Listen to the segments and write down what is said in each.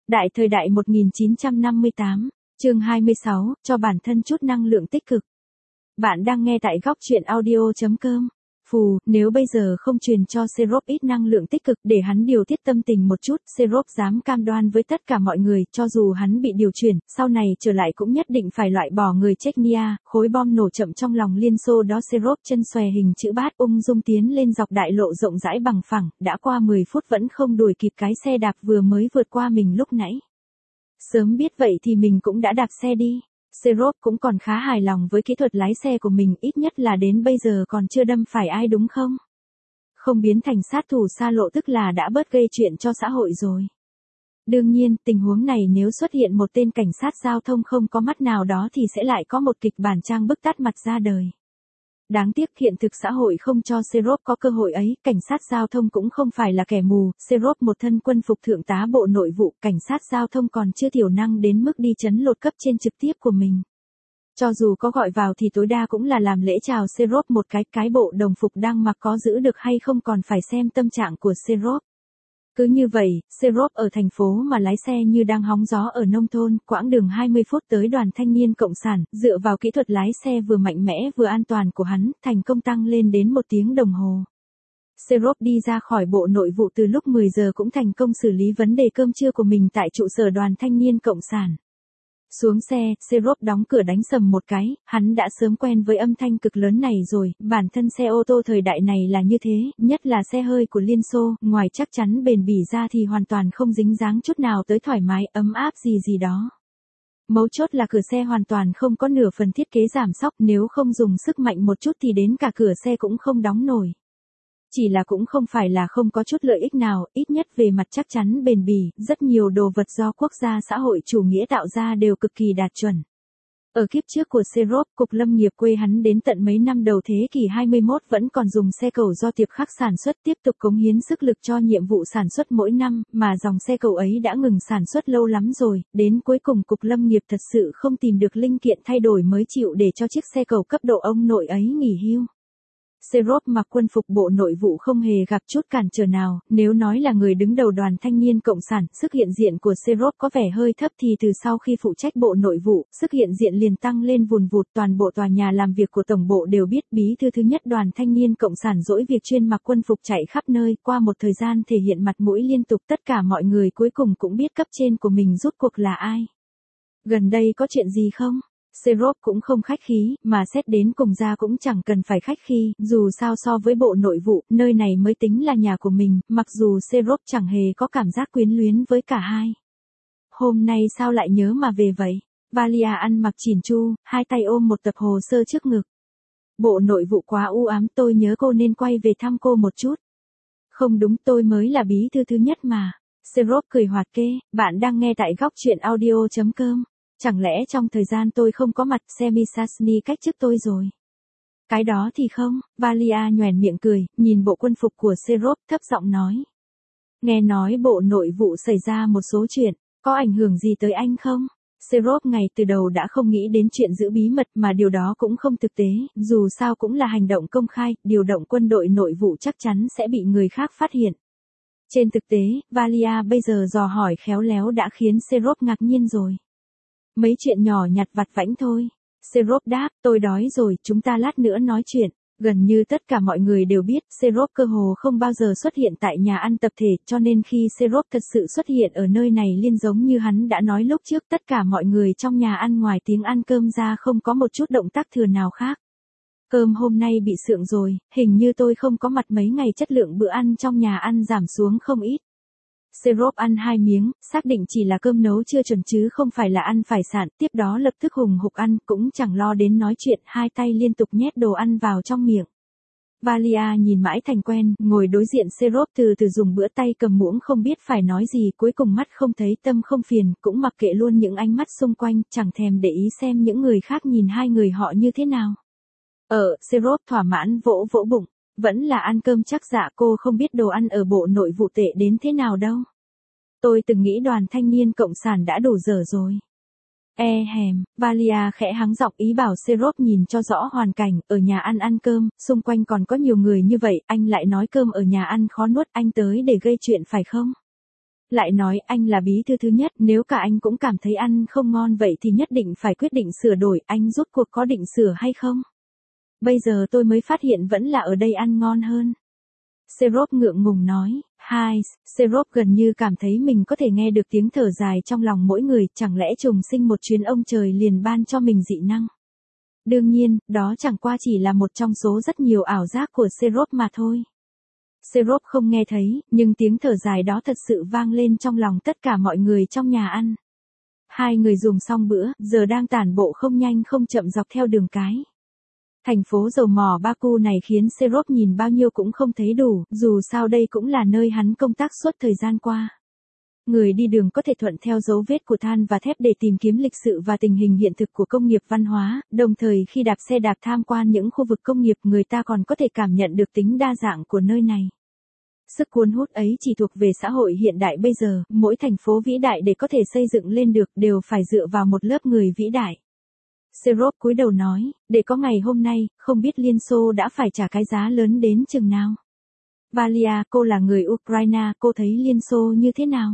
Đại thời đại 1958, chương 26, cho bản thân chút năng lượng tích cực. Bạn đang nghe tại góc truyện audio.com. Phù, nếu bây giờ không truyền cho Serop ít năng lượng tích cực để hắn điều tiết tâm tình một chút, Serop dám cam đoan với tất cả mọi người, cho dù hắn bị điều chuyển, sau này trở lại cũng nhất định phải loại bỏ người Chechnya, khối bom nổ chậm trong lòng Liên Xô đó. Serop chân xòe hình chữ bát ung dung tiến lên dọc đại lộ rộng rãi bằng phẳng, đã qua 10 phút vẫn không đuổi kịp cái xe đạp vừa mới vượt qua mình lúc nãy. Sớm biết vậy thì mình cũng đã đạp xe đi. Serop cũng còn khá hài lòng với kỹ thuật lái xe của mình, ít nhất là đến bây giờ còn chưa đâm phải ai đúng không? Không biến thành sát thủ xa lộ tức là đã bớt gây chuyện cho xã hội rồi. Đương nhiên, tình huống này nếu xuất hiện một tên cảnh sát giao thông không có mắt nào đó thì sẽ lại có một kịch bản trang bức tắt mặt ra đời. Đáng tiếc hiện thực xã hội không cho Serop có cơ hội ấy, cảnh sát giao thông cũng không phải là kẻ mù, Serop một thân quân phục thượng tá bộ nội vụ, cảnh sát giao thông còn chưa thiểu năng đến mức đi chấn lột cấp trên trực tiếp của mình. Cho dù có gọi vào thì tối đa cũng là làm lễ chào Serop một cái bộ đồng phục đang mặc có giữ được hay không còn phải xem tâm trạng của Serop. Cứ như vậy, Serop ở thành phố mà lái xe như đang hóng gió ở nông thôn, quãng đường 20 phút tới Đoàn Thanh niên Cộng sản, dựa vào kỹ thuật lái xe vừa mạnh mẽ vừa an toàn của hắn, thành công tăng lên đến 1 tiếng đồng hồ. Serop đi ra khỏi bộ nội vụ từ lúc 10 giờ cũng thành công xử lý vấn đề cơm trưa của mình tại trụ sở Đoàn Thanh niên Cộng sản. Xuống xe, Serop đóng cửa đánh sầm một cái, hắn đã sớm quen với âm thanh cực lớn này rồi, bản thân xe ô tô thời đại này là như thế, nhất là xe hơi của Liên Xô, ngoài chắc chắn bền bỉ ra thì hoàn toàn không dính dáng chút nào tới thoải mái, ấm áp gì đó. Mấu chốt là cửa xe hoàn toàn không có nửa phần thiết kế giảm xóc, nếu không dùng sức mạnh một chút thì đến cả cửa xe cũng không đóng nổi. Chỉ là cũng không phải là không có chút lợi ích nào, ít nhất về mặt chắc chắn bền bỉ, rất nhiều đồ vật do quốc gia xã hội chủ nghĩa tạo ra đều cực kỳ đạt chuẩn. Ở kiếp trước của Serop, cục lâm nghiệp quê hắn đến tận mấy năm đầu thế kỷ 21 vẫn còn dùng xe cầu do Tiệp Khắc sản xuất tiếp tục cống hiến sức lực cho nhiệm vụ sản xuất mỗi năm, mà dòng xe cầu ấy đã ngừng sản xuất lâu lắm rồi, đến cuối cùng cục lâm nghiệp thật sự không tìm được linh kiện thay đổi mới chịu để cho chiếc xe cầu cấp độ ông nội ấy nghỉ hưu. Serop mặc quân phục bộ nội vụ không hề gặp chút cản trở nào, nếu nói là người đứng đầu Đoàn Thanh niên Cộng sản, sức hiện diện của Serop có vẻ hơi thấp thì từ sau khi phụ trách bộ nội vụ, sức hiện diện liền tăng lên vùn vụt, toàn bộ tòa nhà làm việc của tổng bộ đều biết bí thư thứ nhất Đoàn Thanh niên Cộng sản dỗi việc chuyên mặc quân phục chạy khắp nơi, qua một thời gian thể hiện mặt mũi liên tục tất cả mọi người cuối cùng cũng biết cấp trên của mình rốt cuộc là ai. Gần đây có chuyện gì không? Serop cũng không khách khí, mà xét đến cùng ra cũng chẳng cần phải khách khí, dù sao so với bộ nội vụ, nơi này mới tính là nhà của mình, mặc dù Serop chẳng hề có cảm giác quyến luyến với cả hai. Hôm nay sao lại nhớ mà về vậy? Valia ăn mặc chỉn chu, hai tay ôm một tập hồ sơ trước ngực. Bộ nội vụ quá u ám, tôi nhớ cô nên quay về thăm cô một chút. Không đúng, tôi mới là bí thư thứ nhất mà. Serop cười hoạt kê, bạn đang nghe tại góc truyện audio.com. Chẳng lẽ trong thời gian tôi không có mặt, Semisasny cách chức tôi rồi? Cái đó thì không, Valia nhoẻn miệng cười, nhìn bộ quân phục của Serop thấp giọng nói. Nghe nói bộ nội vụ xảy ra một số chuyện, có ảnh hưởng gì tới anh không? Serop ngay từ đầu đã không nghĩ đến chuyện giữ bí mật mà điều đó cũng không thực tế, dù sao cũng là hành động công khai, điều động quân đội nội vụ chắc chắn sẽ bị người khác phát hiện. Trên thực tế, Valia bây giờ dò hỏi khéo léo đã khiến Serop ngạc nhiên rồi. Mấy chuyện nhỏ nhặt vặt vãnh thôi. Serop đáp, tôi đói rồi, chúng ta lát nữa nói chuyện. Gần như tất cả mọi người đều biết, Serop cơ hồ không bao giờ xuất hiện tại nhà ăn tập thể, cho nên khi Serop thật sự xuất hiện ở nơi này liên giống như hắn đã nói lúc trước, tất cả mọi người trong nhà ăn ngoài tiếng ăn cơm ra không có một chút động tác thừa nào khác. Cơm hôm nay bị sượng rồi, hình như tôi không có mặt mấy ngày chất lượng bữa ăn trong nhà ăn giảm xuống không ít. Serop ăn 2 miếng, xác định chỉ là cơm nấu chưa chuẩn chứ không phải là ăn phải sạn, tiếp đó lập tức hùng hục ăn, cũng chẳng lo đến nói chuyện, hai tay liên tục nhét đồ ăn vào trong miệng. Valia nhìn mãi thành quen, ngồi đối diện Serop từ từ dùng bữa tay cầm muỗng không biết phải nói gì, cuối cùng mắt không thấy tâm không phiền, cũng mặc kệ luôn những ánh mắt xung quanh, chẳng thèm để ý xem những người khác nhìn hai người họ như thế nào. Serop thỏa mãn vỗ vỗ bụng. Vẫn là ăn cơm chắc dạ, cô không biết đồ ăn ở bộ nội vụ tệ đến thế nào đâu. Tôi từng nghĩ Đoàn Thanh niên Cộng sản đã đủ dở rồi. Valia khẽ hắng giọng ý bảo Serop nhìn cho rõ hoàn cảnh, ở nhà ăn cơm, xung quanh còn có nhiều người như vậy, anh lại nói cơm ở nhà ăn khó nuốt, anh tới để gây chuyện phải không? Lại nói anh là bí thư thứ nhất, nếu cả anh cũng cảm thấy ăn không ngon vậy thì nhất định phải quyết định sửa đổi, anh rốt cuộc có định sửa hay không? Bây giờ tôi mới phát hiện vẫn là ở đây ăn ngon hơn. Serop ngượng ngùng nói, Serop gần như cảm thấy mình có thể nghe được tiếng thở dài trong lòng mỗi người, chẳng lẽ trùng sinh một chuyến ông trời liền ban cho mình dị năng. Đương nhiên, đó chẳng qua chỉ là một trong số rất nhiều ảo giác của Serop mà thôi. Serop không nghe thấy, nhưng tiếng thở dài đó thật sự vang lên trong lòng tất cả mọi người trong nhà ăn. Hai người dùng xong bữa, giờ đang tản bộ không nhanh không chậm dọc theo đường cái. Thành phố dầu mỏ Baku này khiến Serop nhìn bao nhiêu cũng không thấy đủ, dù sao đây cũng là nơi hắn công tác suốt thời gian qua. Người đi đường có thể thuận theo dấu vết của than và thép để tìm kiếm lịch sử và tình hình hiện thực của công nghiệp văn hóa, đồng thời khi đạp xe đạp tham quan những khu vực công nghiệp người ta còn có thể cảm nhận được tính đa dạng của nơi này. Sức cuốn hút ấy chỉ thuộc về xã hội hiện đại bây giờ, mỗi thành phố vĩ đại để có thể xây dựng lên được đều phải dựa vào một lớp người vĩ đại. Serop cúi đầu nói, để có ngày hôm nay, không biết Liên Xô đã phải trả cái giá lớn đến chừng nào. Valia, cô là người Ukraine, cô thấy Liên Xô như thế nào?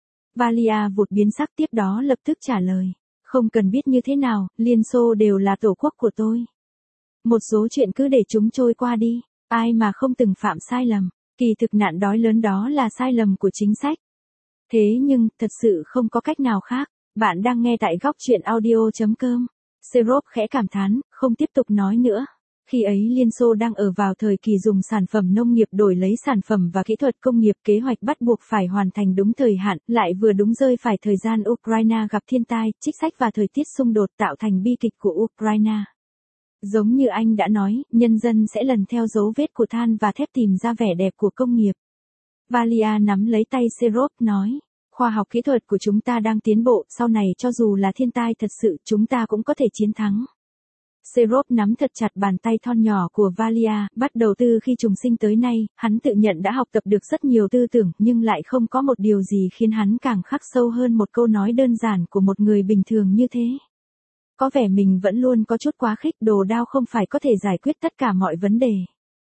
Valia vụt biến sắc tiếp đó lập tức trả lời. Không cần biết như thế nào, Liên Xô đều là tổ quốc của tôi. Một số chuyện cứ để chúng trôi qua đi, ai mà không từng phạm sai lầm, kỳ thực nạn đói lớn đó là sai lầm của chính sách. Thế nhưng, thật sự không có cách nào khác, bạn đang nghe tại góc truyện audio.com. Serop khẽ cảm thán, không tiếp tục nói nữa. Khi ấy Liên Xô đang ở vào thời kỳ dùng sản phẩm nông nghiệp đổi lấy sản phẩm và kỹ thuật công nghiệp, kế hoạch bắt buộc phải hoàn thành đúng thời hạn, lại vừa đúng rơi phải thời gian Ukraine gặp thiên tai, trích sách và thời tiết xung đột tạo thành bi kịch của Ukraine. Giống như anh đã nói, nhân dân sẽ lần theo dấu vết của than và thép tìm ra vẻ đẹp của công nghiệp. Valia nắm lấy tay Serop nói. Khoa học kỹ thuật của chúng ta đang tiến bộ, sau này cho dù là thiên tai thật sự, chúng ta cũng có thể chiến thắng. Serop nắm thật chặt bàn tay thon nhỏ của Valia, bắt đầu từ khi trùng sinh tới nay, hắn tự nhận đã học tập được rất nhiều tư tưởng, nhưng lại không có một điều gì khiến hắn càng khắc sâu hơn một câu nói đơn giản của một người bình thường như thế. Có vẻ mình vẫn luôn có chút quá khích, đồ đao không phải có thể giải quyết tất cả mọi vấn đề.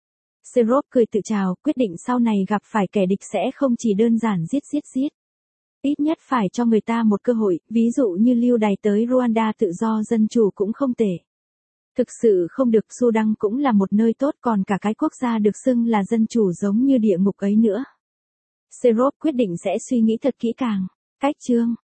Serop cười tự trào, quyết định sau này gặp phải kẻ địch sẽ không chỉ đơn giản giết. Ít nhất phải cho người ta một cơ hội, ví dụ như lưu đày tới Rwanda tự do dân chủ cũng không tệ. Thực sự không được, Sudan cũng là một nơi tốt, còn cả cái quốc gia được xưng là dân chủ giống như địa ngục ấy nữa. Serop quyết định sẽ suy nghĩ thật kỹ càng. Cách chương